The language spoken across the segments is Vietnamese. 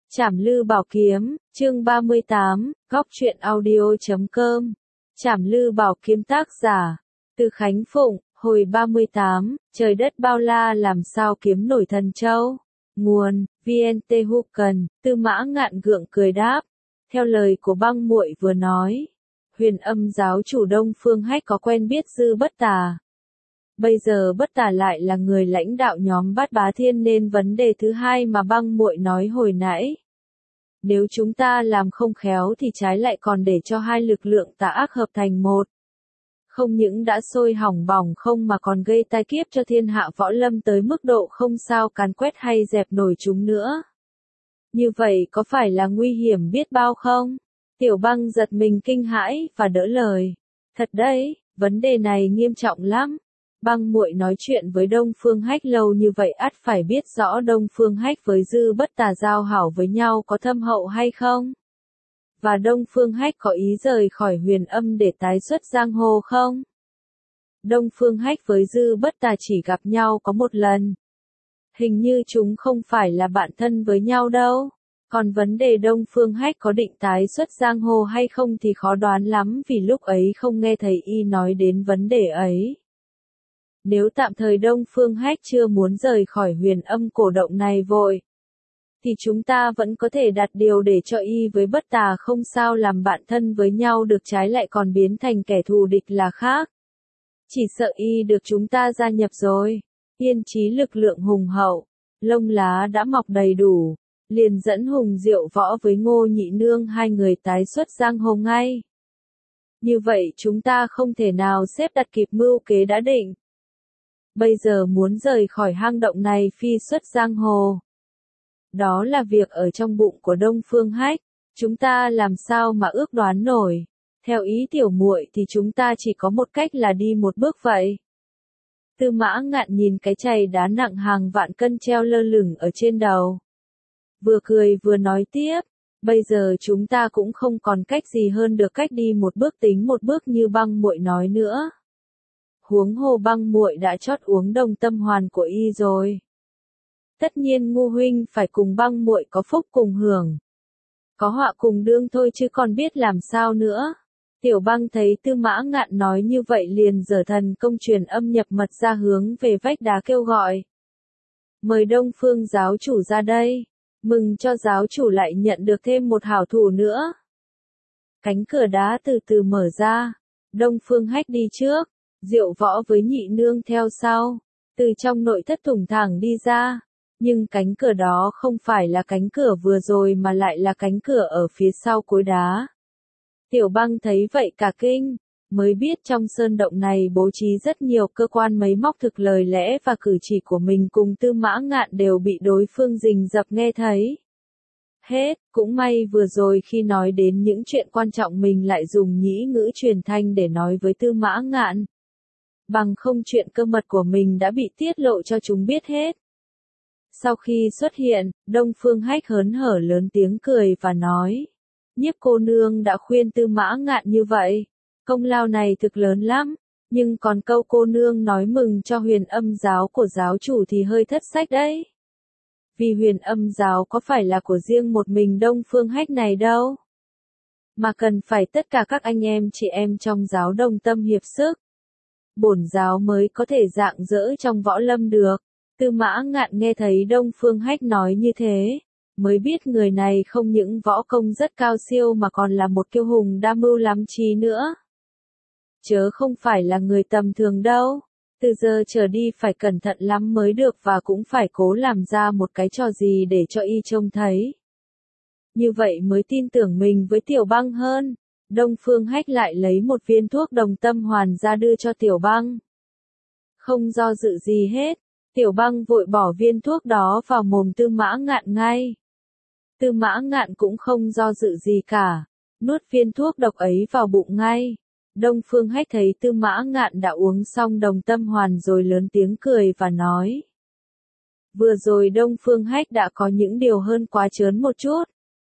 Trảm Lư Bảo Kiếm, chương 38, góc truyện audio.com. Trảm Lư Bảo Kiếm tác giả, Từ Khánh Phụng, hồi 38, trời đất bao la làm sao kiếm nổi thần châu. Nguồn, VNT Hucan, Tư Mã Ngạn gượng cười đáp. Theo lời của băng muội vừa nói, Huyền Âm giáo chủ Đông Phương Hách có quen biết Dư Bất Tà. Bây giờ Bất Tà lại là người lãnh đạo nhóm Bát Bá Thiên nên vấn đề thứ hai mà băng muội nói hồi nãy. Nếu chúng ta làm không khéo thì trái lại còn để cho hai lực lượng tà ác hợp thành một. Không những đã sôi hỏng bỏng không mà còn gây tai kiếp cho thiên hạ võ lâm tới mức độ không sao càn quét hay dẹp nổi chúng nữa. Như vậy có phải là nguy hiểm biết bao không? Tiểu Băng giật mình kinh hãi và đỡ lời. Thật đấy, vấn đề này nghiêm trọng lắm. Băng muội nói chuyện với Đông Phương Hách lâu như vậy ắt phải biết rõ Đông Phương Hách với Dư Bất Tà giao hảo với nhau có thâm hậu hay không? Và Đông Phương Hách có ý rời khỏi Huyền Âm để tái xuất giang hồ không? Đông Phương Hách với Dư Bất Tà chỉ gặp nhau có một lần. Hình như chúng không phải là bạn thân với nhau đâu. Còn vấn đề Đông Phương Hách có định tái xuất giang hồ hay không thì khó đoán lắm vì lúc ấy không nghe thấy y nói đến vấn đề ấy. Nếu tạm thời Đông Phương Hách chưa muốn rời khỏi Huyền Âm cổ động này vội, thì chúng ta vẫn có thể đặt điều để cho y với Bất Tà không sao làm bạn thân với nhau được, trái lại còn biến thành kẻ thù địch là khác. Chỉ sợ y được chúng ta gia nhập rồi, yên chí lực lượng hùng hậu, lông lá đã mọc đầy đủ, liền dẫn Hùng Diệu Võ với Ngô Nhị Nương hai người tái xuất giang hồ ngay. Như vậy chúng ta không thể nào xếp đặt kịp mưu kế đã định. Bây giờ muốn rời khỏi hang động này phi xuất giang hồ. Đó là việc ở trong bụng của Đông Phương Hách, chúng ta làm sao mà ước đoán nổi. Theo ý tiểu muội thì chúng ta chỉ có một cách là đi một bước vậy. Tư Mã Ngạn nhìn cái chày đá nặng hàng vạn cân treo lơ lửng ở trên đầu. Vừa cười vừa nói tiếp, bây giờ chúng ta cũng không còn cách gì hơn được cách đi một bước tính một bước như băng muội nói nữa. Huống hồ băng muội đã chót uống Đồng Tâm Hoàn của y rồi. Tất nhiên Ngu huynh phải cùng băng muội có phúc cùng hưởng. Có họa cùng đương thôi chứ còn biết làm sao nữa. Tiểu Băng thấy Tư Mã Ngạn nói như vậy liền giở thần công truyền âm nhập mật ra hướng về vách đá kêu gọi. Mời Đông Phương giáo chủ ra đây. Mừng cho giáo chủ lại nhận được thêm một hảo thủ nữa. Cánh cửa đá từ từ mở ra. Đông Phương Hách đi trước. Diệu Võ với Nhị Nương theo sau, từ trong nội thất thủng thẳng đi ra, nhưng cánh cửa đó không phải là cánh cửa vừa rồi mà lại là cánh cửa ở phía sau cối đá. Tiểu Băng thấy vậy cả kinh, mới biết trong sơn động này bố trí rất nhiều cơ quan máy móc, thực lời lẽ và cử chỉ của mình cùng Tư Mã Ngạn đều bị đối phương rình rập nghe thấy. Hết, cũng may vừa rồi khi nói đến những chuyện quan trọng mình lại dùng nhĩ ngữ truyền thanh để nói với Tư Mã Ngạn. Bằng không chuyện cơ mật của mình đã bị tiết lộ cho chúng biết hết. Sau khi xuất hiện, Đông Phương Hách hớn hở lớn tiếng cười và nói. Nhiếp cô nương đã khuyên Tư Mã Ngạn như vậy. Công lao này thực lớn lắm. Nhưng còn câu cô nương nói mừng cho Huyền Âm giáo của giáo chủ thì hơi thất sách đấy. Vì Huyền Âm giáo có phải là của riêng một mình Đông Phương Hách này đâu. Mà cần phải tất cả các anh em chị em trong giáo đồng tâm hiệp sức. Bổn giáo mới có thể rạng rỡ trong võ lâm được. Tư Mã Ngạn nghe thấy Đông Phương Hách nói như thế, mới biết người này không những võ công rất cao siêu mà còn là một kiêu hùng đa mưu lắm trí nữa. Chớ không phải là người tầm thường đâu. Từ giờ trở đi phải cẩn thận lắm mới được và cũng phải cố làm ra một cái trò gì để cho y trông thấy. Như vậy mới tin tưởng mình với Tiểu Băng hơn. Đông Phương Hách lại lấy một viên thuốc Đồng Tâm Hoàn ra đưa cho Tiểu Băng. Không do dự gì hết, Tiểu Băng vội bỏ viên thuốc đó vào mồm Tư Mã Ngạn ngay. Tư Mã Ngạn cũng không do dự gì cả, nuốt viên thuốc độc ấy vào bụng ngay. Đông Phương Hách thấy Tư Mã Ngạn đã uống xong Đồng Tâm Hoàn rồi lớn tiếng cười và nói. Vừa rồi Đông Phương Hách đã có những điều hơn quá trớn một chút.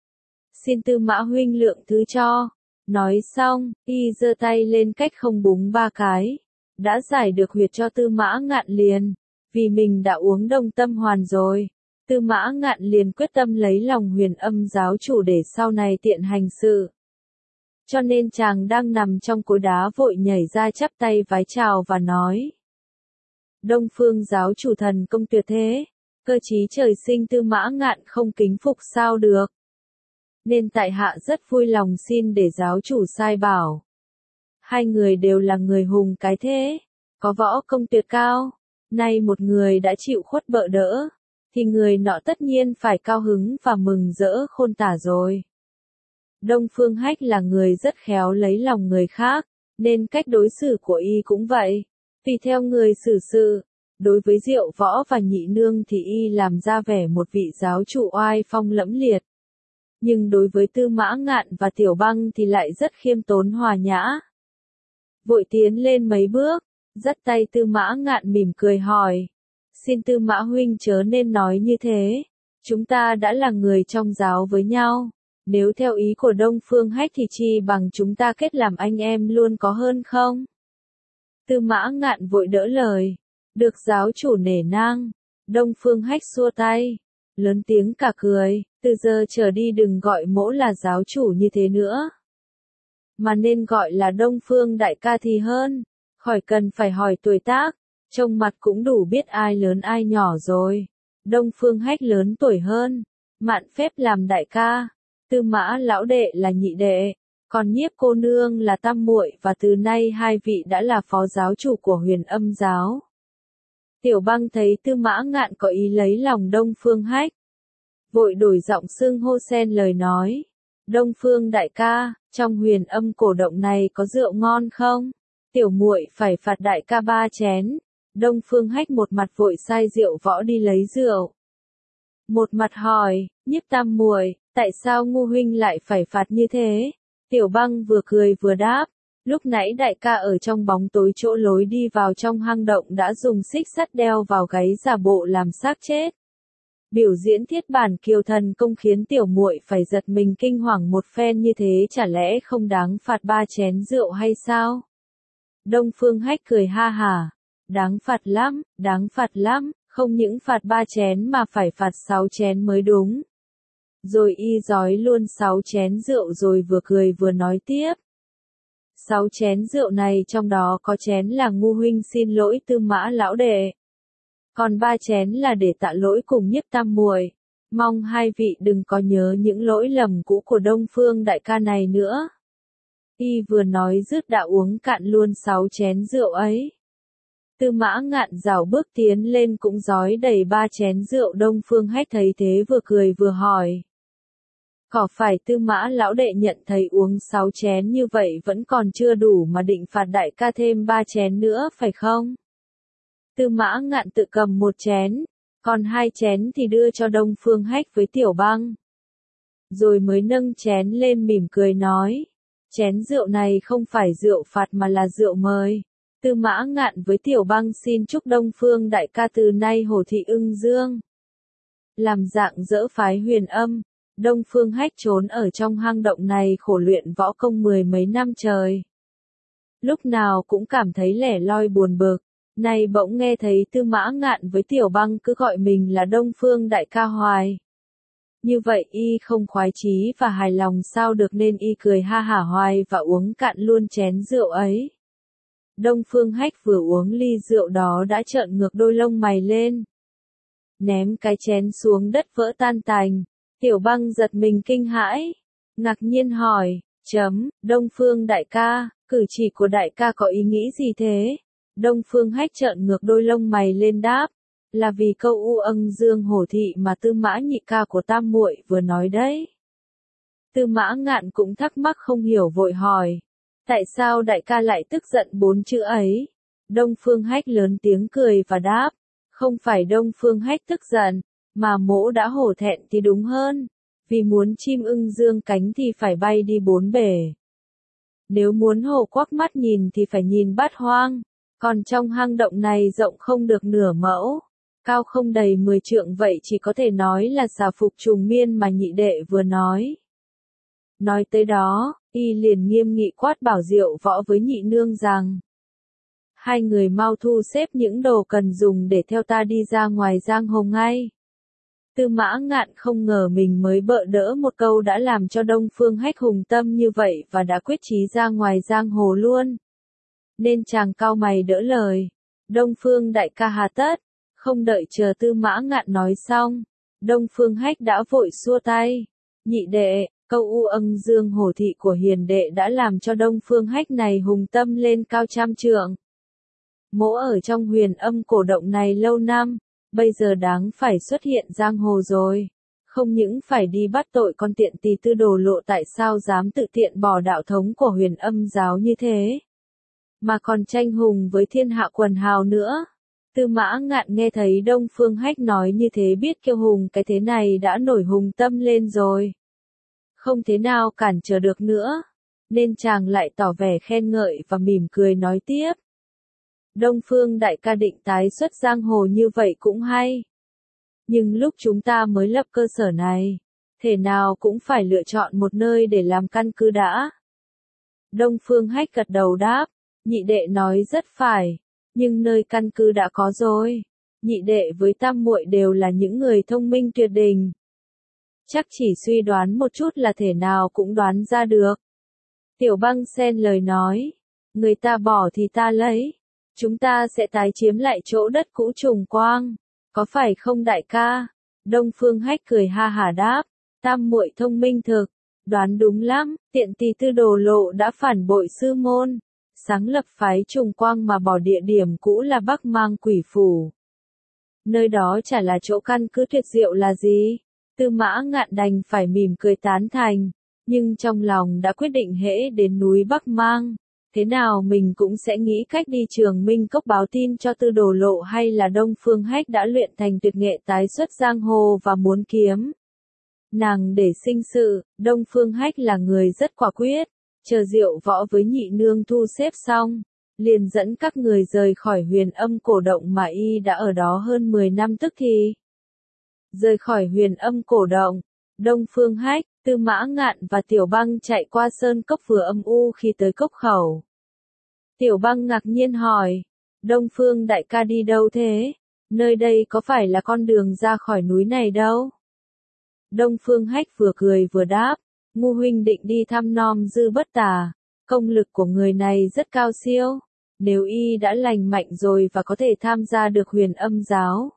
Xin Tư Mã huynh lượng thứ cho. Nói xong, y giơ tay lên cách không búng ba cái, đã giải được huyệt cho Tư Mã Ngạn liền, vì mình đã uống Đồng Tâm Hoàn rồi. Tư Mã Ngạn liền quyết tâm lấy lòng Huyền Âm giáo chủ để sau này tiện hành sự. Cho nên chàng đang nằm trong cối đá vội nhảy ra chắp tay vái chào và nói. Đông Phương giáo chủ thần công tuyệt thế, cơ trí trời sinh. Tư Mã Ngạn không kính phục sao được. Nên tại hạ rất vui lòng xin để giáo chủ sai bảo. Hai người đều là người hùng cái thế, có võ công tuyệt cao, nay một người đã chịu khuất bợ đỡ, thì người nọ tất nhiên phải cao hứng và mừng rỡ khôn tả rồi. Đông Phương Hách là người rất khéo lấy lòng người khác, nên cách đối xử của y cũng vậy. Tùy theo người xử sự, đối với Diệu Võ và Nhị Nương thì y làm ra vẻ một vị giáo chủ oai phong lẫm liệt. Nhưng đối với Tư Mã Ngạn và Tiểu Băng thì lại rất khiêm tốn hòa nhã. Vội tiến lên mấy bước, dắt tay Tư Mã Ngạn mỉm cười hỏi. Xin Tư Mã huynh chớ nên nói như thế. Chúng ta đã là người trong giáo với nhau. Nếu theo ý của Đông Phương Hách thì chi bằng chúng ta kết làm anh em luôn có hơn không? Tư Mã Ngạn vội đỡ lời. Được giáo chủ nể nang. Đông Phương Hách xua tay. Lớn tiếng cả cười. Từ giờ trở đi đừng gọi mỗ là giáo chủ như thế nữa. Mà nên gọi là Đông Phương đại ca thì hơn. Khỏi cần phải hỏi tuổi tác. Trông mặt cũng đủ biết ai lớn ai nhỏ rồi. Đông Phương Hách lớn tuổi hơn. Mạn phép làm đại ca. Tư Mã lão đệ là nhị đệ. Còn Nhiếp cô nương là tam muội và từ nay hai vị đã là phó giáo chủ của Huyền Âm giáo. Tiểu Băng thấy Tư Mã Ngạn có ý lấy lòng Đông Phương Hách. Vội đổi giọng xưng hô xen lời nói. Đông Phương đại ca, trong Huyền Âm cổ động này có rượu ngon không? Tiểu muội phải phạt đại ca 3 chén. Đông Phương Hách một mặt vội sai Diệu Võ đi lấy rượu. Một mặt hỏi, Nhiếp tam muội, tại sao Ngu huynh lại phải phạt như thế? Tiểu Băng vừa cười vừa đáp, lúc nãy đại ca ở trong bóng tối chỗ lối đi vào trong hang động đã dùng xích sắt đeo vào gáy giả bộ làm xác chết. Biểu diễn thiết bản kiều thần công khiến tiểu muội phải giật mình kinh hoàng một phen như thế, chả lẽ không đáng phạt 3 chén rượu hay sao? Đông Phương Hách cười ha hả, đáng phạt lắm, không những phạt 3 chén mà phải phạt 6 chén mới đúng. Rồi y giói luôn 6 chén rượu rồi vừa cười vừa nói tiếp. 6 chén rượu này trong đó có chén là Ngu huynh xin lỗi Tư Mã lão đệ. Còn 3 chén là để tạ lỗi cùng Nhiếp tam muội. Mong hai vị đừng có nhớ những lỗi lầm cũ của Đông Phương đại ca này nữa. Y vừa nói dứt đã uống cạn luôn 6 chén rượu ấy. Tư Mã Ngạn rảo bước tiến lên cũng giói đầy 3 chén rượu. Đông Phương Hách thấy thế vừa cười vừa hỏi. Có phải Tư Mã lão đệ nhận thấy uống 6 chén như vậy vẫn còn chưa đủ mà định phạt đại ca thêm 3 chén nữa phải không? Tư Mã Ngạn tự cầm 1 chén, còn 2 chén thì đưa cho Đông Phương Hách với Tiểu Băng. Rồi mới nâng chén lên mỉm cười nói, chén rượu này không phải rượu phạt mà là rượu mời. Tư Mã Ngạn với Tiểu Băng xin chúc Đông Phương đại ca từ nay hổ thị ưng dương. Làm dạng dỡ phái Huyền Âm. Đông Phương Hách trốn ở trong hang động này khổ luyện võ công 10 mấy năm trời. Lúc nào cũng cảm thấy lẻ loi buồn bực. Nay bỗng nghe thấy Tư Mã Ngạn với Tiểu Băng cứ gọi mình là Đông Phương đại ca hoài. Như vậy y không khoái chí và hài lòng sao được, nên y cười ha hả hoài và uống cạn luôn chén rượu ấy. Đông Phương Hách vừa uống ly rượu đó đã trợn ngược đôi lông mày lên. Ném cái chén xuống đất vỡ tan tành. Tiểu Băng giật mình kinh hãi. Ngạc nhiên hỏi, Đông Phương đại ca, cử chỉ của đại ca có ý nghĩ gì thế? Đông Phương Hách trợn ngược đôi lông mày lên đáp. Là vì câu u âng dương hổ thị mà Tư Mã nhị ca của tam muội vừa nói đấy. Tư Mã Ngạn cũng thắc mắc không hiểu vội hỏi. Tại sao đại ca lại tức giận 4 chữ ấy? Đông Phương Hách lớn tiếng cười và đáp. Không phải Đông Phương Hách tức giận, mà mỗ đã hổ thẹn thì đúng hơn. Vì muốn chim ưng dương cánh thì phải bay đi 4 bể. Nếu muốn hổ quắc mắt nhìn thì phải nhìn bát hoang. Còn trong hang động này rộng không được nửa mẫu, cao không đầy 10 trượng, vậy chỉ có thể nói là xà phục trùng miên mà nhị đệ vừa nói. Nói tới đó, y liền nghiêm nghị quát bảo Diệu Võ với Nhị Nương rằng. Hai người mau thu xếp những đồ cần dùng để theo ta đi ra ngoài giang hồ ngay. Tư Mã Ngạn không ngờ mình mới bợ đỡ một câu đã làm cho Đông Phương Hách hùng tâm như vậy và đã quyết chí ra ngoài giang hồ luôn. Nên chàng cau mày đỡ lời. Đông Phương đại ca hà tất. Không đợi chờ Tư Mã Ngạn nói xong, Đông Phương Hách đã vội xua tay. Nhị đệ, câu u âng dương hổ thị của hiền đệ đã làm cho Đông Phương Hách này hùng tâm lên cao trăm trượng. Mỗ ở trong huyền âm cổ động này lâu năm, bây giờ đáng phải xuất hiện giang hồ rồi. Không những phải đi bắt tội con tiện tỳ Tư Đồ Lộ tại sao dám tự tiện bỏ đạo thống của huyền âm giáo như thế, mà còn tranh hùng với thiên hạ quần hào nữa. Tư Mã Ngạn nghe thấy Đông Phương Hách nói như thế biết kiêu hùng cái thế này đã nổi hùng tâm lên rồi. Không thế nào cản trở được nữa, nên chàng lại tỏ vẻ khen ngợi và mỉm cười nói tiếp. Đông Phương đại ca định tái xuất giang hồ như vậy cũng hay. Nhưng lúc chúng ta mới lập cơ sở này, thể nào cũng phải lựa chọn một nơi để làm căn cứ đã. Đông Phương Hách gật đầu đáp, nhị đệ nói rất phải, nhưng nơi căn cứ đã có rồi. Nhị đệ với tam muội đều là những người thông minh tuyệt đỉnh. Chắc chỉ suy đoán một chút là thể nào cũng đoán ra được. Tiểu Băng xen lời nói, người ta bỏ thì ta lấy. Chúng ta sẽ tái chiếm lại chỗ đất cũ Trùng Quang, có phải không đại ca? Đông Phương Hách cười ha hả đáp, tam muội thông minh thực, đoán đúng lắm, tiện tỳ Tư Đồ Lộ đã phản bội sư môn, sáng lập phái Trùng Quang mà bỏ địa điểm cũ là Bắc Mang Quỷ Phủ. Nơi đó chả là chỗ căn cứ tuyệt diệu là gì? Tư Mã Ngạn đành phải mỉm cười tán thành, nhưng trong lòng đã quyết định hễ đến núi Bắc Mang, thế nào mình cũng sẽ nghĩ cách đi Trường Minh Cốc báo tin cho Tư Đồ Lộ hay là Đông Phương Hách đã luyện thành tuyệt nghệ tái xuất giang hồ và muốn kiếm nàng để sinh sự. Đông Phương Hách là người rất quả quyết, chờ Diệu Võ với nhị nương thu xếp xong, liền dẫn các người rời khỏi huyền âm cổ động mà y đã ở đó hơn 10 năm tức thì. Rời khỏi huyền âm cổ động, Đông Phương Hách, Tư Mã Ngạn và Tiểu Băng chạy qua sơn cốc vừa âm u khi tới cốc khẩu. Tiểu Băng ngạc nhiên hỏi, Đông Phương đại ca đi đâu thế? Nơi đây có phải là con đường ra khỏi núi này đâu? Đông Phương Hách vừa cười vừa đáp, Ngu huynh định đi thăm nom Dư Bất Tà, công lực của người này rất cao siêu, nếu y đã lành mạnh rồi và có thể tham gia được huyền âm giáo.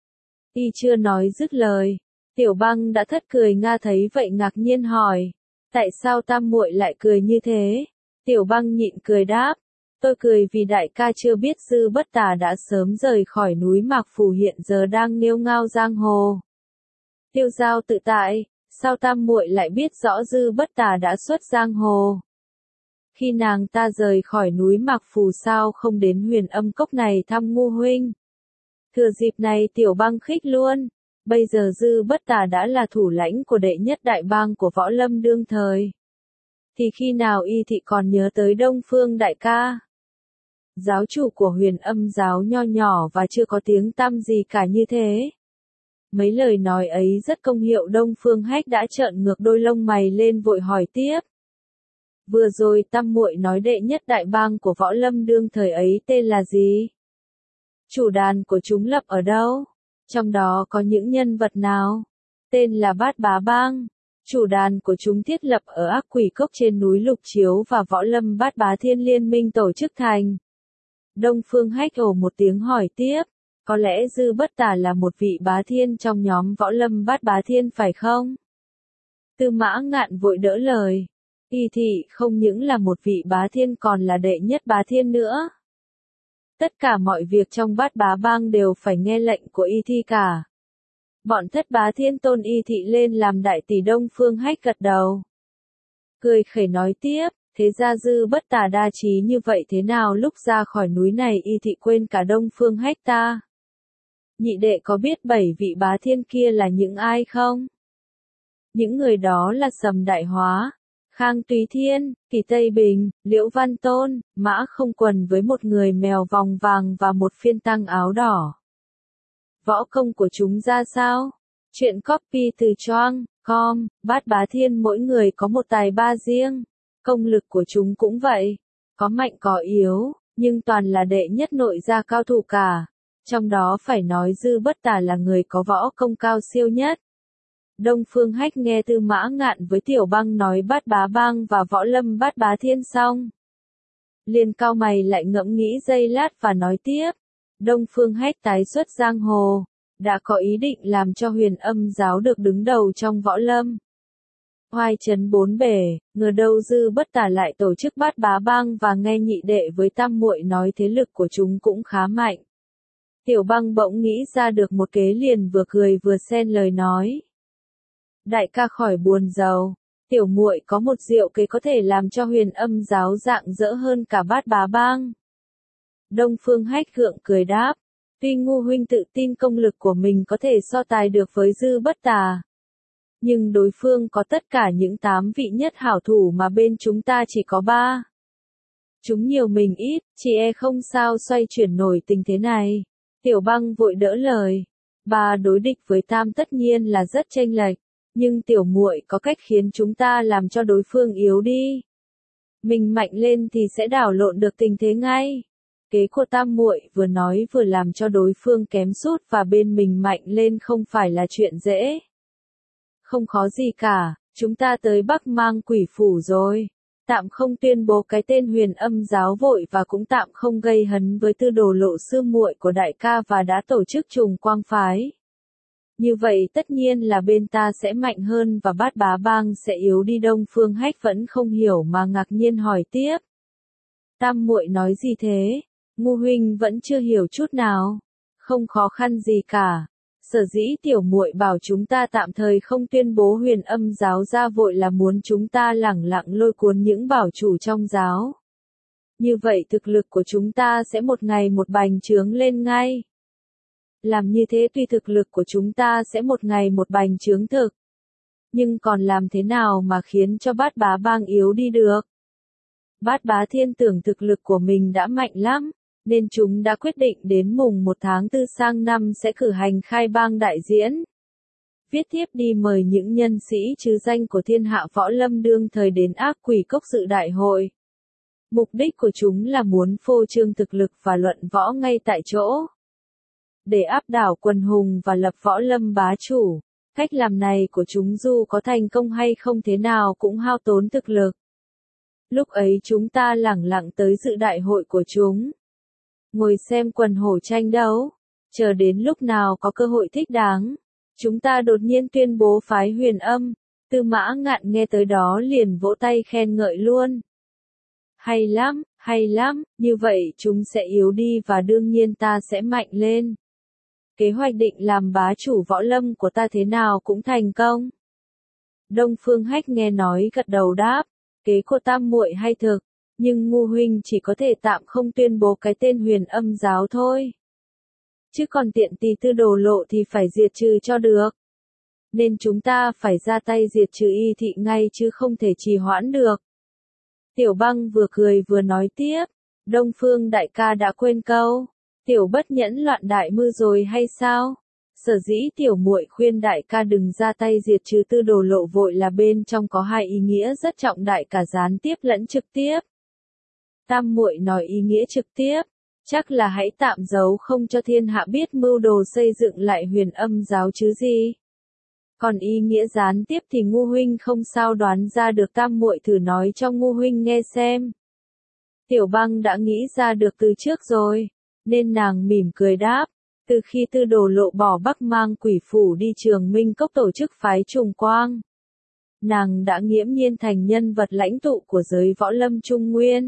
Y chưa nói dứt lời, Tiểu Băng đã thất cười nga thấy vậy ngạc nhiên hỏi, tại sao tam muội lại cười như thế? Tiểu Băng nhịn cười đáp, tôi cười vì đại ca chưa biết Dư Bất Tà đã sớm rời khỏi núi Mạc Phủ hiện giờ đang nghêu ngao giang hồ. Tiêu Giao tự tại, sao tam muội lại biết rõ Dư Bất Tà đã xuất giang hồ? Khi nàng ta rời khỏi núi Mạc Phủ sao không đến huyền âm cốc này thăm Ngu huynh? Thừa dịp này Tiểu Băng khích luôn, bây giờ Dư Bất Tà đã là thủ lãnh của đệ nhất đại bang của võ lâm đương thời. Thì khi nào y thị còn nhớ tới Đông Phương đại ca? Giáo chủ của huyền âm giáo nho nhỏ và chưa có tiếng tăm gì cả như thế. Mấy lời nói ấy rất công hiệu. Đông Phương Hách đã trợn ngược đôi lông mày lên vội hỏi tiếp. Vừa rồi tam muội nói đệ nhất đại bang của võ lâm đương thời ấy tên là gì? Chủ đàn của chúng lập ở đâu? Trong đó có những nhân vật nào? Tên là Bát Bá Bang. Chủ đàn của chúng thiết lập ở Ác Quỷ Cốc trên núi Lục Chiếu và võ lâm Bát Bá Thiên liên minh tổ chức thành. Đông Phương Hách ồ một tiếng hỏi tiếp, có lẽ Dư Bất Tà là một vị bá thiên trong nhóm võ lâm Bát Bá Thiên phải không? Tư Mã Ngạn vội đỡ lời, y thị không những là một vị bá thiên còn là đệ nhất bá thiên nữa. Tất cả mọi việc trong Bát Bá Bang đều phải nghe lệnh của y thị cả. Bọn thất bá thiên tôn y thị lên làm đại tỷ. Đông Phương Hách gật đầu, cười khẩy nói tiếp, thế ra Dư Bất Tà đa trí như vậy thế nào lúc ra khỏi núi này y thị quên cả Đông Phương Hách ta? Nhị đệ có biết 7 vị bá thiên kia là những ai không? Những người đó là Sầm Đại Hóa, Khang Túy Thiên, Kỳ Tây Bình, Liễu Văn Tôn, Mã Không Quần với một người mèo vòng vàng và một phiên tăng áo đỏ. Võ công của chúng ra sao? Chuyện copy từ Choang.com, Bát Bá Thiên mỗi người có một tài ba riêng. Công lực của chúng cũng vậy, có mạnh có yếu, nhưng toàn là đệ nhất nội gia cao thủ cả. Trong đó phải nói Dư Bất Tà là người có võ công cao siêu nhất. Đông Phương Hách nghe Tư Mã Ngạn với Tiểu Băng nói Bát Bá Bang và Võ Lâm Bát Bá Thiên xong, liền cau mày lại ngẫm nghĩ giây lát và nói tiếp. Đông Phương Hách tái xuất giang hồ, đã có ý định làm cho Huyền Âm giáo được đứng đầu trong võ lâm. Oai chấn bốn bể, ngờ đâu Dư Bất Tà lại tổ chức Bát Bá Bang và nghe nhị đệ với Tam muội nói thế lực của chúng cũng khá mạnh. Tiểu Băng bỗng nghĩ ra được một kế liền vừa cười vừa xen lời nói. Đại ca khỏi buồn rầu, tiểu muội có một diệu kế có thể làm cho Huyền Âm giáo rạng rỡ hơn cả Bát Bá Bang. Đông Phương Hách gượng cười đáp, tuy Ngu huynh tự tin công lực của mình có thể so tài được với Dư Bất Tà, nhưng đối phương có tất cả những 8 vị nhất hảo thủ mà bên chúng ta chỉ có 3. Chúng nhiều mình ít, chỉ e không sao xoay chuyển nổi tình thế này. Tiểu Băng vội đỡ lời, 3 đối địch với Tam tất nhiên là rất chênh lệch, nhưng tiểu muội có cách khiến chúng ta làm cho đối phương yếu đi. Mình mạnh lên thì sẽ đảo lộn được tình thế ngay. Kế của Tam muội vừa nói vừa làm cho đối phương kém sút và bên mình mạnh lên không phải là chuyện dễ. Không khó gì cả, chúng ta tới Bắc Mang Quỷ Phủ rồi. Tạm không tuyên bố cái tên Huyền Âm giáo vội và cũng tạm không gây hấn với Tư Đồ Lộ sư muội của đại ca và đã tổ chức Trùng Quang phái. Như vậy tất nhiên là bên ta sẽ mạnh hơn và Bát Bá Bang sẽ yếu đi. Đông Phương Hách vẫn không hiểu mà ngạc nhiên hỏi tiếp. Tam muội nói gì thế? Ngu huynh vẫn chưa hiểu chút nào. Không khó khăn gì cả. Sở dĩ tiểu muội bảo chúng ta tạm thời không tuyên bố Huyền Âm giáo ra vội là muốn chúng ta lẳng lặng lôi cuốn những bảo chủ trong giáo. Như vậy thực lực của chúng ta sẽ một ngày một bành trướng lên ngay. Làm như thế tuy thực lực của chúng ta sẽ một ngày một bành trướng thực. Nhưng còn làm thế nào mà khiến cho Bát Bá Bang yếu đi được? Bát Bá Thiên tưởng thực lực của mình đã mạnh lắm, nên chúng đã quyết định đến mùng 1 tháng 4 sang năm sẽ cử hành khai bang đại diễn. Viết thiếp đi mời những nhân sĩ trứ danh của thiên hạ võ lâm đương thời đến Ác Quỷ Cốc dự đại hội. Mục đích của chúng là muốn phô trương thực lực và luận võ ngay tại chỗ. Để áp đảo quần hùng và lập võ lâm bá chủ. Cách làm này của chúng dù có thành công hay không thế nào cũng hao tốn thực lực. Lúc ấy chúng ta lẳng lặng tới dự đại hội của chúng. Ngồi xem quần hổ tranh đấu. Chờ đến lúc nào có cơ hội thích đáng. Chúng ta đột nhiên tuyên bố phái Huyền Âm. Tư Mã Ngạn nghe tới đó liền vỗ tay khen ngợi luôn. Hay lắm, như vậy chúng sẽ yếu đi và đương nhiên ta sẽ mạnh lên. Kế hoạch định làm bá chủ võ lâm của ta thế nào cũng thành công. Đông Phương Hách nghe nói gật đầu đáp, kế của Tam muội hay thực, nhưng Ngu huynh chỉ có thể tạm không tuyên bố cái tên Huyền Âm giáo thôi. Chứ còn tiện tỳ Tư Đồ Lộ thì phải diệt trừ cho được. Nên chúng ta phải ra tay diệt trừ y thị ngay chứ không thể trì hoãn được. Tiểu Băng vừa cười vừa nói tiếp, Đông Phương đại ca đã quên câu. Tiểu bất nhẫn loạn đại mưu rồi hay sao? Sở dĩ tiểu muội khuyên đại ca đừng ra tay diệt trừ Tư Đồ Lộ vội là bên trong có hai ý nghĩa rất trọng đại cả gián tiếp lẫn trực tiếp. Tam muội nói ý nghĩa trực tiếp, chắc là hãy tạm giấu không cho thiên hạ biết mưu đồ xây dựng lại Huyền Âm giáo chứ gì. Còn ý nghĩa gián tiếp thì Ngu huynh không sao đoán ra được. Tam muội thử nói cho Ngu huynh nghe xem. Tiểu Băng đã nghĩ ra được từ trước rồi. Nên nàng mỉm cười đáp, từ khi Tư Đồ Lộ bỏ Bắc Mang Quỷ Phủ đi Trường Minh Cốc tổ chức phái Trùng Quang, nàng đã nghiễm nhiên thành nhân vật lãnh tụ của giới võ lâm Trung Nguyên.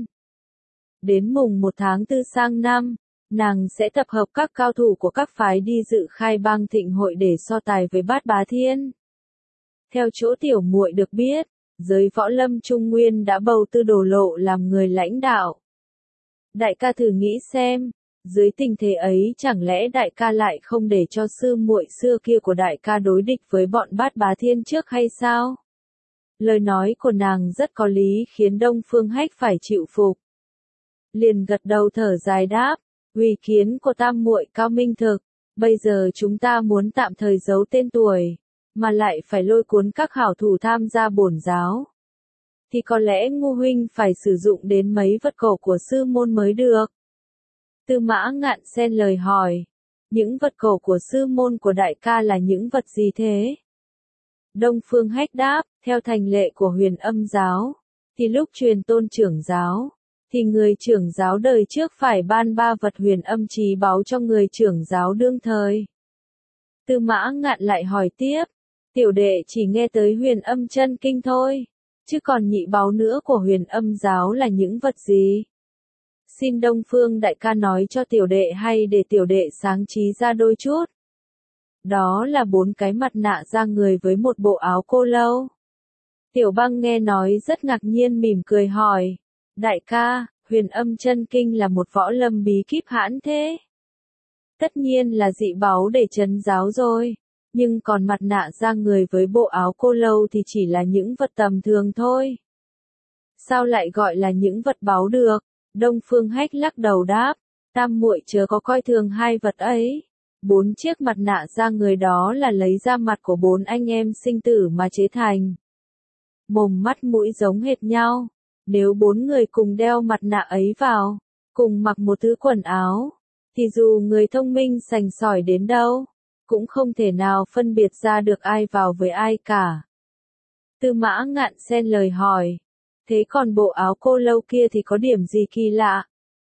Đến mùng 1 tháng 4 sang năm, nàng sẽ tập hợp các cao thủ của các phái đi dự khai bang thịnh hội để so tài với Bát Bá Thiên. Theo chỗ tiểu muội được biết, giới võ lâm Trung Nguyên đã bầu Tư Đồ Lộ làm người lãnh đạo. Đại ca thử nghĩ xem. Dưới tình thế ấy chẳng lẽ đại ca lại không để cho sư muội xưa kia của đại ca đối địch với bọn Bát Bá Thiên trước hay sao? Lời nói của nàng rất có lý khiến Đông Phương Hách phải chịu phục. Liền gật đầu thở dài đáp, ý kiến của Tam muội cao minh thực, bây giờ chúng ta muốn tạm thời giấu tên tuổi, mà lại phải lôi cuốn các hảo thủ tham gia bổn giáo. Thì có lẽ Ngu huynh phải sử dụng đến mấy vật cổ của sư môn mới được. Tư Mã Ngạn xen lời hỏi, những vật cổ của sư môn của đại ca là những vật gì thế? Đông Phương Hách đáp, theo thành lệ của Huyền Âm giáo, thì lúc truyền tôn trưởng giáo, thì người trưởng giáo đời trước phải ban 3 vật huyền âm chí báu cho người trưởng giáo đương thời. Tư Mã Ngạn lại hỏi tiếp, tiểu đệ chỉ nghe tới Huyền Âm chân kinh thôi, chứ còn nhị báu nữa của Huyền Âm giáo là những vật gì? Xin Đông Phương đại ca nói cho tiểu đệ hay để tiểu đệ sáng trí ra đôi chút. Đó là 4 cái mặt nạ da người với một bộ áo cô lâu. Tiểu Băng nghe nói rất ngạc nhiên mỉm cười hỏi, đại ca, Huyền Âm chân kinh là một võ lâm bí kíp hãn thế. Tất nhiên là dị báu để trấn giáo rồi, nhưng còn mặt nạ da người với bộ áo cô lâu thì chỉ là những vật tầm thường thôi. Sao lại gọi là những vật báu được? Đông Phương Hách lắc đầu đáp, tam muội chớ có coi thường 2 vật ấy. 4 chiếc mặt nạ da người đó là lấy da mặt của 4 anh em sinh tử mà chế thành. Mồm mắt mũi giống hệt nhau. Nếu 4 người cùng đeo mặt nạ ấy vào, cùng mặc một thứ quần áo, thì dù người thông minh sành sỏi đến đâu, cũng không thể nào phân biệt ra được ai vào với ai cả. Tư Mã Ngạn xen lời hỏi, thế còn bộ áo cô lâu kia thì có điểm gì kỳ lạ?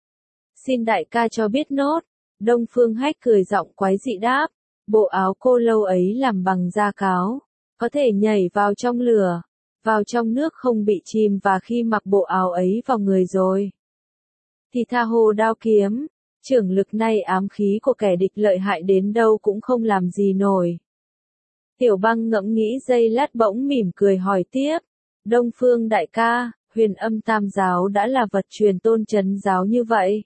Xin đại ca cho biết nốt. Đông Phương Hách cười giọng quái dị đáp, bộ áo cô lâu ấy làm bằng da cáo, có thể nhảy vào trong lửa, vào trong nước không bị chìm, và khi mặc bộ áo ấy vào người rồi, thì tha hồ đao kiếm, trưởng lực này ám khí của kẻ địch lợi hại đến đâu cũng không làm gì nổi. Tiểu Băng ngẫm nghĩ giây lát bỗng mỉm cười hỏi tiếp, Đông Phương đại ca, Huyền Âm tam giáo đã là vật truyền tôn trấn giáo như vậy,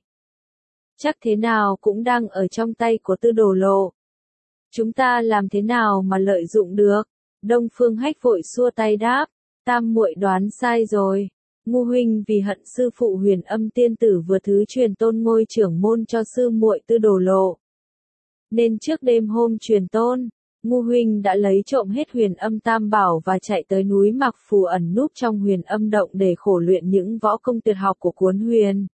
chắc thế nào cũng đang ở trong tay của Tư Đồ Lộ. Chúng ta làm thế nào mà lợi dụng được? Đông Phương Hách vội xua tay đáp, tam muội đoán sai rồi. Ngu huynh vì hận sư phụ Huyền Âm tiên tử vừa thứ truyền tôn ngôi trưởng môn cho sư muội Tư Đồ Lộ, nên trước đêm hôm truyền tôn, Ngu huynh đã lấy trộm hết Huyền Âm tam bảo và chạy tới núi Mạc Phù ẩn núp trong Huyền Âm động để khổ luyện những võ công tuyệt học của cuốn Huyền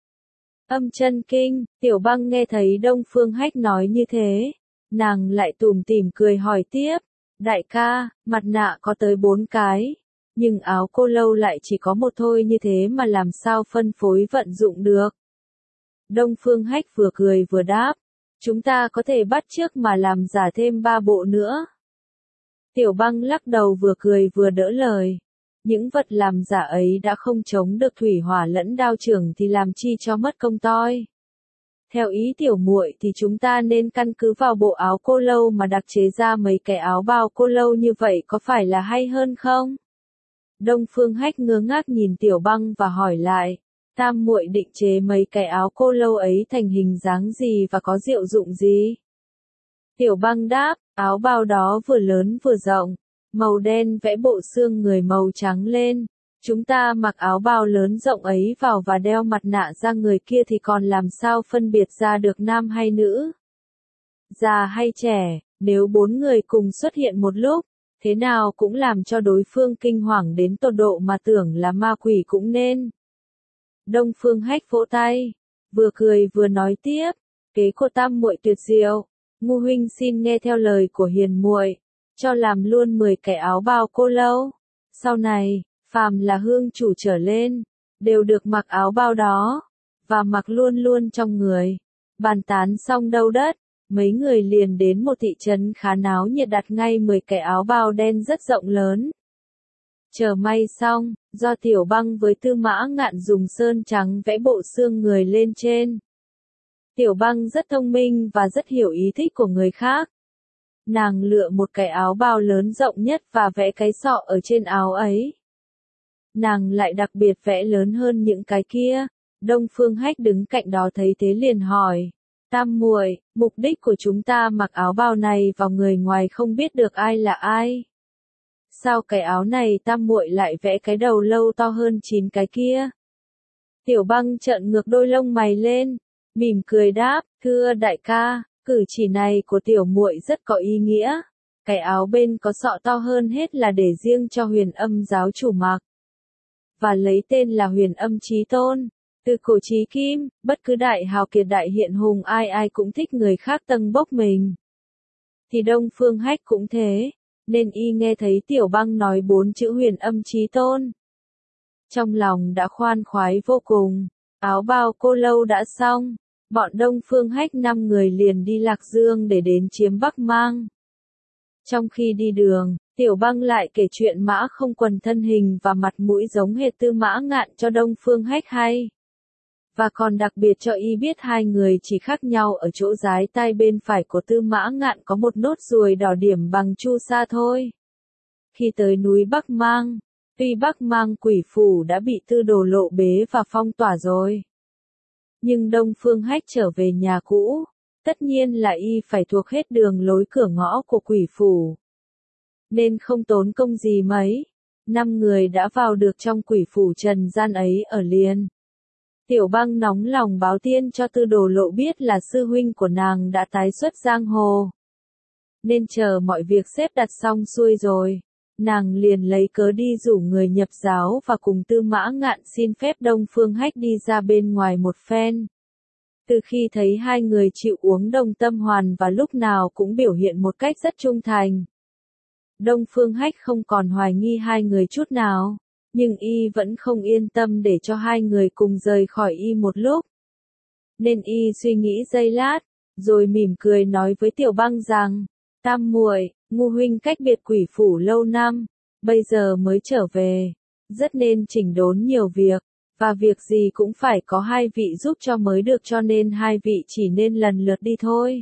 Âm chân kinh. Tiểu Băng nghe thấy Đông Phương Hách nói như thế, nàng lại tủm tỉm cười hỏi tiếp, đại ca, mặt nạ có tới 4 cái, nhưng áo cô lâu lại chỉ có một thôi, như thế mà làm sao phân phối vận dụng được? Đông Phương Hách vừa cười vừa đáp, chúng ta có thể bắt chước mà làm giả thêm 3 bộ nữa. Tiểu Băng lắc đầu vừa cười vừa đỡ lời, những vật làm giả ấy đã không chống được thủy hỏa lẫn đao chưởng thì làm chi cho mất công toi. Theo ý tiểu muội thì chúng ta nên căn cứ vào bộ áo cô lâu mà đặc chế ra mấy cái áo bào cô lâu, như vậy có phải là hay hơn không? Đông Phương Hách ngơ ngác nhìn Tiểu Băng và hỏi lại, tam muội định chế mấy cái áo cô lâu ấy thành hình dáng gì và có diệu dụng gì? Tiểu Băng đáp, áo bào đó vừa lớn vừa rộng, màu đen vẽ bộ xương người màu trắng lên. Chúng ta mặc áo bào lớn rộng ấy vào và đeo mặt nạ da người kia thì còn làm sao phân biệt ra được nam hay nữ, già hay trẻ? Nếu 4 người cùng xuất hiện một lúc, thế nào cũng làm cho đối phương kinh hoàng đến tột độ mà tưởng là ma quỷ cũng nên. Đông Phương Hách vỗ tay, vừa cười vừa nói tiếp, kế của tam muội tuyệt diệu, Ngu huynh xin nghe theo lời của hiền muội, cho làm luôn 10 cái áo bào cô lâu. Sau này, phàm là hương chủ trở lên, đều được mặc áo bào đó, và mặc luôn luôn trong người. Bàn tán xong đâu đất, mấy người liền đến một thị trấn khá náo nhiệt đặt ngay 10 cái áo bào đen rất rộng lớn. Chờ may xong, do Tiểu Băng với Tư Mã Ngạn dùng sơn trắng vẽ bộ xương người lên trên. Tiểu Băng rất thông minh và rất hiểu ý thích của người khác. Nàng lựa một cái áo bào lớn rộng nhất và vẽ cái sọ ở trên áo ấy. Nàng lại đặc biệt vẽ lớn hơn những cái kia. Đông Phương Hách đứng cạnh đó thấy thế liền hỏi, tam muội, mục đích của chúng ta mặc áo bào này vào người ngoài không biết được ai là ai. Sao cái áo này tam muội lại vẽ cái đầu lâu to hơn 9 cái kia? Tiểu Băng trợn ngược đôi lông mày lên, mỉm cười đáp, thưa đại ca, cử chỉ này của tiểu muội rất có ý nghĩa. Cái áo bên có sọ to hơn hết là để riêng cho Huyền Âm giáo chủ mặc, và lấy tên là Huyền Âm Chí Tôn. Từ cổ chí kim, bất cứ đại hào kiệt đại hiện hùng ai ai cũng thích người khác tâng bốc mình. Thì Đông Phương Hách cũng thế, nên y nghe thấy Tiểu Băng nói 4 chữ huyền âm chí tôn. Trong lòng đã khoan khoái vô cùng, áo bào cô lâu đã xong, bọn Đông Phương Hách 5 người liền đi Lạc Dương để đến chiếm Bắc Mang. Trong khi đi đường, Tiểu Băng lại kể chuyện Mã Không Quần thân hình và mặt mũi giống hệt Tư Mã Ngạn cho Đông Phương Hách hay. Và còn đặc biệt cho y biết hai người chỉ khác nhau ở chỗ dái tai bên phải của Tư Mã Ngạn có một nốt ruồi đỏ điểm bằng chu sa thôi. Khi tới núi Bắc Mang, tuy Bắc Mang quỷ phủ đã bị Tư Đồ Lộ bế và phong tỏa rồi, nhưng Đông Phương Hách trở về nhà cũ, tất nhiên là y phải thuộc hết đường lối cửa ngõ của quỷ phủ. Nên không tốn công gì mấy, 5 người đã vào được trong quỷ phủ trần gian ấy ở liền. Tiểu Băng nóng lòng báo tin cho Tư Đồ Lộ biết là sư huynh của nàng đã tái xuất giang hồ. Nên chờ mọi việc xếp đặt xong xuôi rồi, nàng liền lấy cớ đi rủ người nhập giáo và cùng Tư Mã Ngạn xin phép Đông Phương Hách đi ra bên ngoài một phen. Từ khi thấy hai người chịu uống Đồng Tâm Hoàn và lúc nào cũng biểu hiện một cách rất trung thành, Đông Phương Hách không còn hoài nghi hai người chút nào. Nhưng y vẫn không yên tâm để cho hai người cùng rời khỏi y một lúc. Nên y suy nghĩ giây lát, rồi mỉm cười nói với Tiểu Băng rằng, Tam muội, Ngu huynh cách biệt quỷ phủ lâu năm, bây giờ mới trở về, rất nên chỉnh đốn nhiều việc, và việc gì cũng phải có hai vị giúp cho mới được, cho nên hai vị chỉ nên lần lượt đi thôi.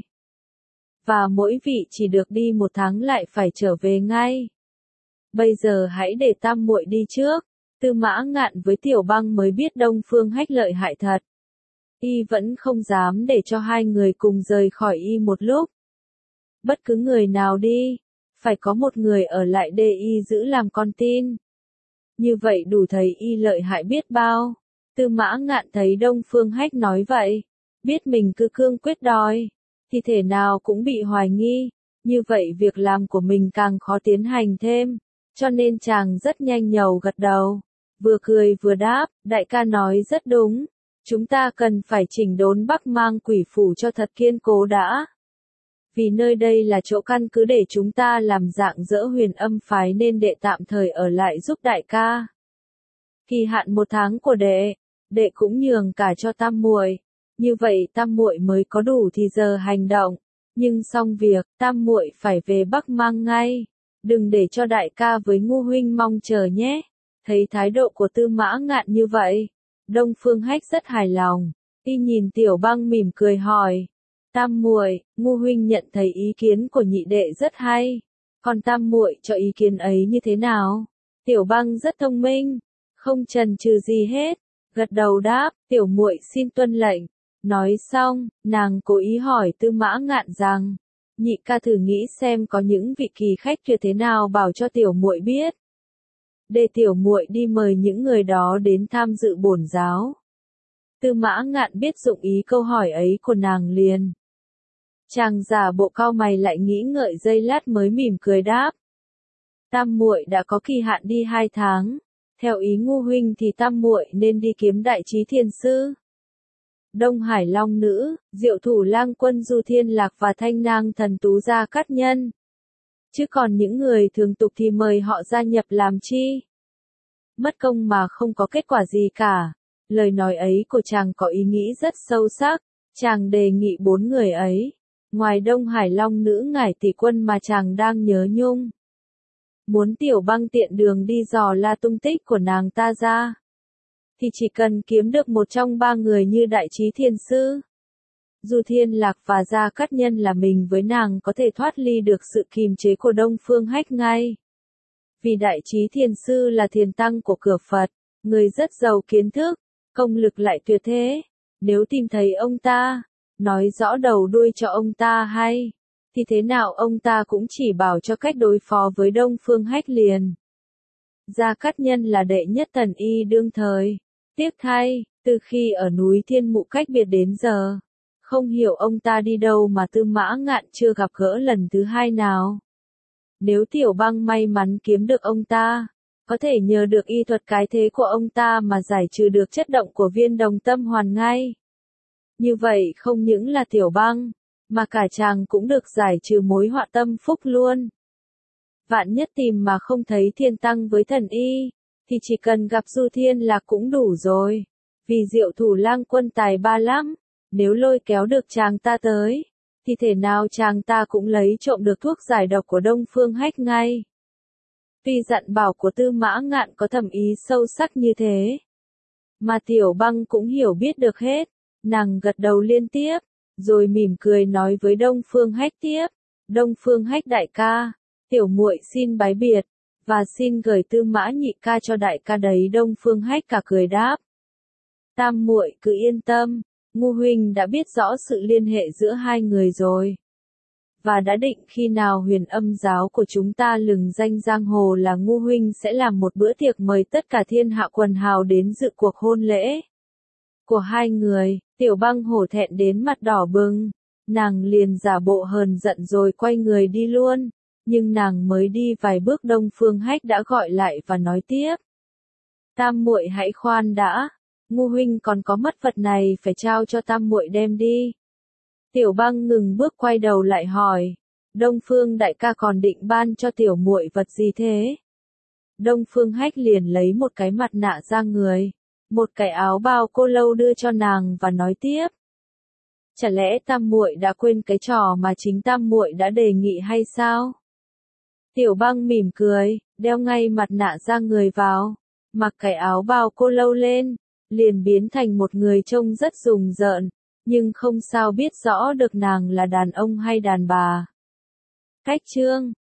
Và mỗi vị chỉ được đi 1 tháng lại phải trở về ngay. Bây giờ hãy để Tam muội đi trước. Tư Mã Ngạn với Tiểu Băng mới biết Đông Phương Hách lợi hại thật. Y vẫn không dám để cho hai người cùng rời khỏi y một lúc. Bất cứ người nào đi, phải có một người ở lại để y giữ làm con tin. Như vậy đủ thấy y lợi hại biết bao. Tư Mã Ngạn thấy Đông Phương Hách nói vậy, biết mình cứ cương quyết đòi, thì thể nào cũng bị hoài nghi. Như vậy việc làm của mình càng khó tiến hành thêm. Cho nên chàng rất nhanh nhầu gật đầu, vừa cười vừa đáp, đại ca nói rất đúng, chúng ta cần phải chỉnh đốn Bắc Mang quỷ phủ cho thật kiên cố đã. Vì nơi đây là chỗ căn cứ để chúng ta làm dạng dỡ huyền âm phái nên đệ tạm thời ở lại giúp đại ca. Kỳ hạn 1 tháng của đệ cũng nhường cả cho Tam muội, như vậy Tam muội mới có đủ thì giờ hành động, nhưng xong việc, Tam muội phải về Bắc Mang ngay. Đừng để cho đại ca với Ngu huynh mong chờ nhé. Thấy thái độ của Tư Mã Ngạn như vậy, Đông Phương Hách rất hài lòng. Y nhìn Tiểu Băng mỉm cười hỏi, Tam muội, Ngu huynh nhận thấy ý kiến của nhị đệ rất hay, còn Tam muội cho ý kiến ấy như thế nào? Tiểu Băng rất thông minh, không chần chừ gì hết, gật đầu đáp, tiểu muội xin tuân lệnh. Nói xong, nàng cố ý hỏi Tư Mã Ngạn rằng, nhị ca thử nghĩ xem có những vị kỳ khách kia thế nào bảo cho tiểu muội biết. Để tiểu muội đi mời những người đó đến tham dự bổn giáo. Tư Mã Ngạn biết dụng ý câu hỏi ấy của nàng liền. Chàng giả bộ cau mày lại nghĩ ngợi giây lát mới mỉm cười đáp. Tam muội đã có kỳ hạn đi 2 tháng. Theo ý Ngu huynh thì Tam muội nên đi kiếm Đại Chí Thiên Sư, Đông Hải Long Nữ, Diệu Thủ Lang Quân Du Thiên Lạc và Thanh Nang Thần Tú Gia Cát Nhân. Chứ còn những người thường tục thì mời họ gia nhập làm chi? Mất công mà không có kết quả gì cả. Lời nói ấy của chàng có ý nghĩ rất sâu sắc. Chàng đề nghị 4 người ấy, ngoài Đông Hải Long Nữ Ngải Tỷ Quân mà chàng đang nhớ nhung, muốn Tiểu Băng tiện đường đi dò la tung tích của nàng ta ra, thì chỉ cần kiếm được một trong 3 người như Đại Chí Thiên Sư, Du Thiên Lạc và Gia Cát Nhân là mình với nàng có thể thoát ly được sự kìm chế của Đông Phương Hách ngay. Vì Đại Chí Thiên Sư là thiền tăng của cửa Phật, người rất giàu kiến thức, công lực lại tuyệt thế. Nếu tìm thấy ông ta, nói rõ đầu đuôi cho ông ta hay, thì thế nào ông ta cũng chỉ bảo cho cách đối phó với Đông Phương Hách liền. Gia Cát Nhân là đệ nhất thần y đương thời. Tiếc thay, từ khi ở núi Thiên Mụ cách biệt đến giờ, không hiểu ông ta đi đâu mà Tư Mã Ngạn chưa gặp gỡ lần thứ 2 nào. Nếu Tiểu Băng may mắn kiếm được ông ta, có thể nhờ được y thuật cái thế của ông ta mà giải trừ được chất động của viên đồng tâm hoàn ngay. Như vậy không những là Tiểu Băng, mà cả chàng cũng được giải trừ mối họa tâm phúc luôn. Vạn nhất tìm mà không thấy Thiên Tăng với thần y, thì chỉ cần gặp Du Thiên Lạc cũng đủ rồi. Vì Diệu Thủ Lang Quân tài ba lắm, nếu lôi kéo được chàng ta tới, thì thể nào chàng ta cũng lấy trộm được thuốc giải độc của Đông Phương Hách ngay. Tuy dặn bảo của Tư Mã Ngạn có thầm ý sâu sắc như thế, mà Tiểu Băng cũng hiểu biết được hết, nàng gật đầu liên tiếp, rồi mỉm cười nói với Đông Phương Hách tiếp, Đông Phương Hách đại ca, tiểu muội xin bái biệt, và xin gửi Tư Mã nhị ca cho đại ca đấy. Đông Phương Hách cả cười đáp, tam muội cứ yên tâm, Ngu huynh đã biết rõ sự liên hệ giữa hai người rồi, và đã định khi nào Huyền Âm giáo của chúng ta lừng danh giang hồ là Ngu huynh sẽ làm một bữa tiệc mời tất cả thiên hạ quần hào đến dự cuộc hôn lễ của hai người. Tiểu Băng hổ thẹn đến mặt đỏ bừng, nàng liền giả bộ hờn giận rồi quay người đi luôn, nhưng nàng mới đi vài bước Đông Phương Hách đã gọi lại và nói tiếp, tam muội hãy khoan đã, Ngu huynh còn có mất vật này phải trao cho tam muội đem đi. Tiểu Băng ngừng bước quay đầu lại hỏi, Đông Phương đại ca còn định ban cho tiểu muội vật gì thế? Đông Phương Hách liền lấy một cái mặt nạ ra người, một cái áo bao cô lâu đưa cho nàng và nói tiếp, chả lẽ tam muội đã quên cái trò mà chính tam muội đã đề nghị hay sao? Tiểu Băng mỉm cười, đeo ngay mặt nạ ra người vào, mặc cái áo bao cô lâu lên, liền biến thành một người trông rất rùng rợn, nhưng không sao biết rõ được nàng là đàn ông hay đàn bà. Cách chương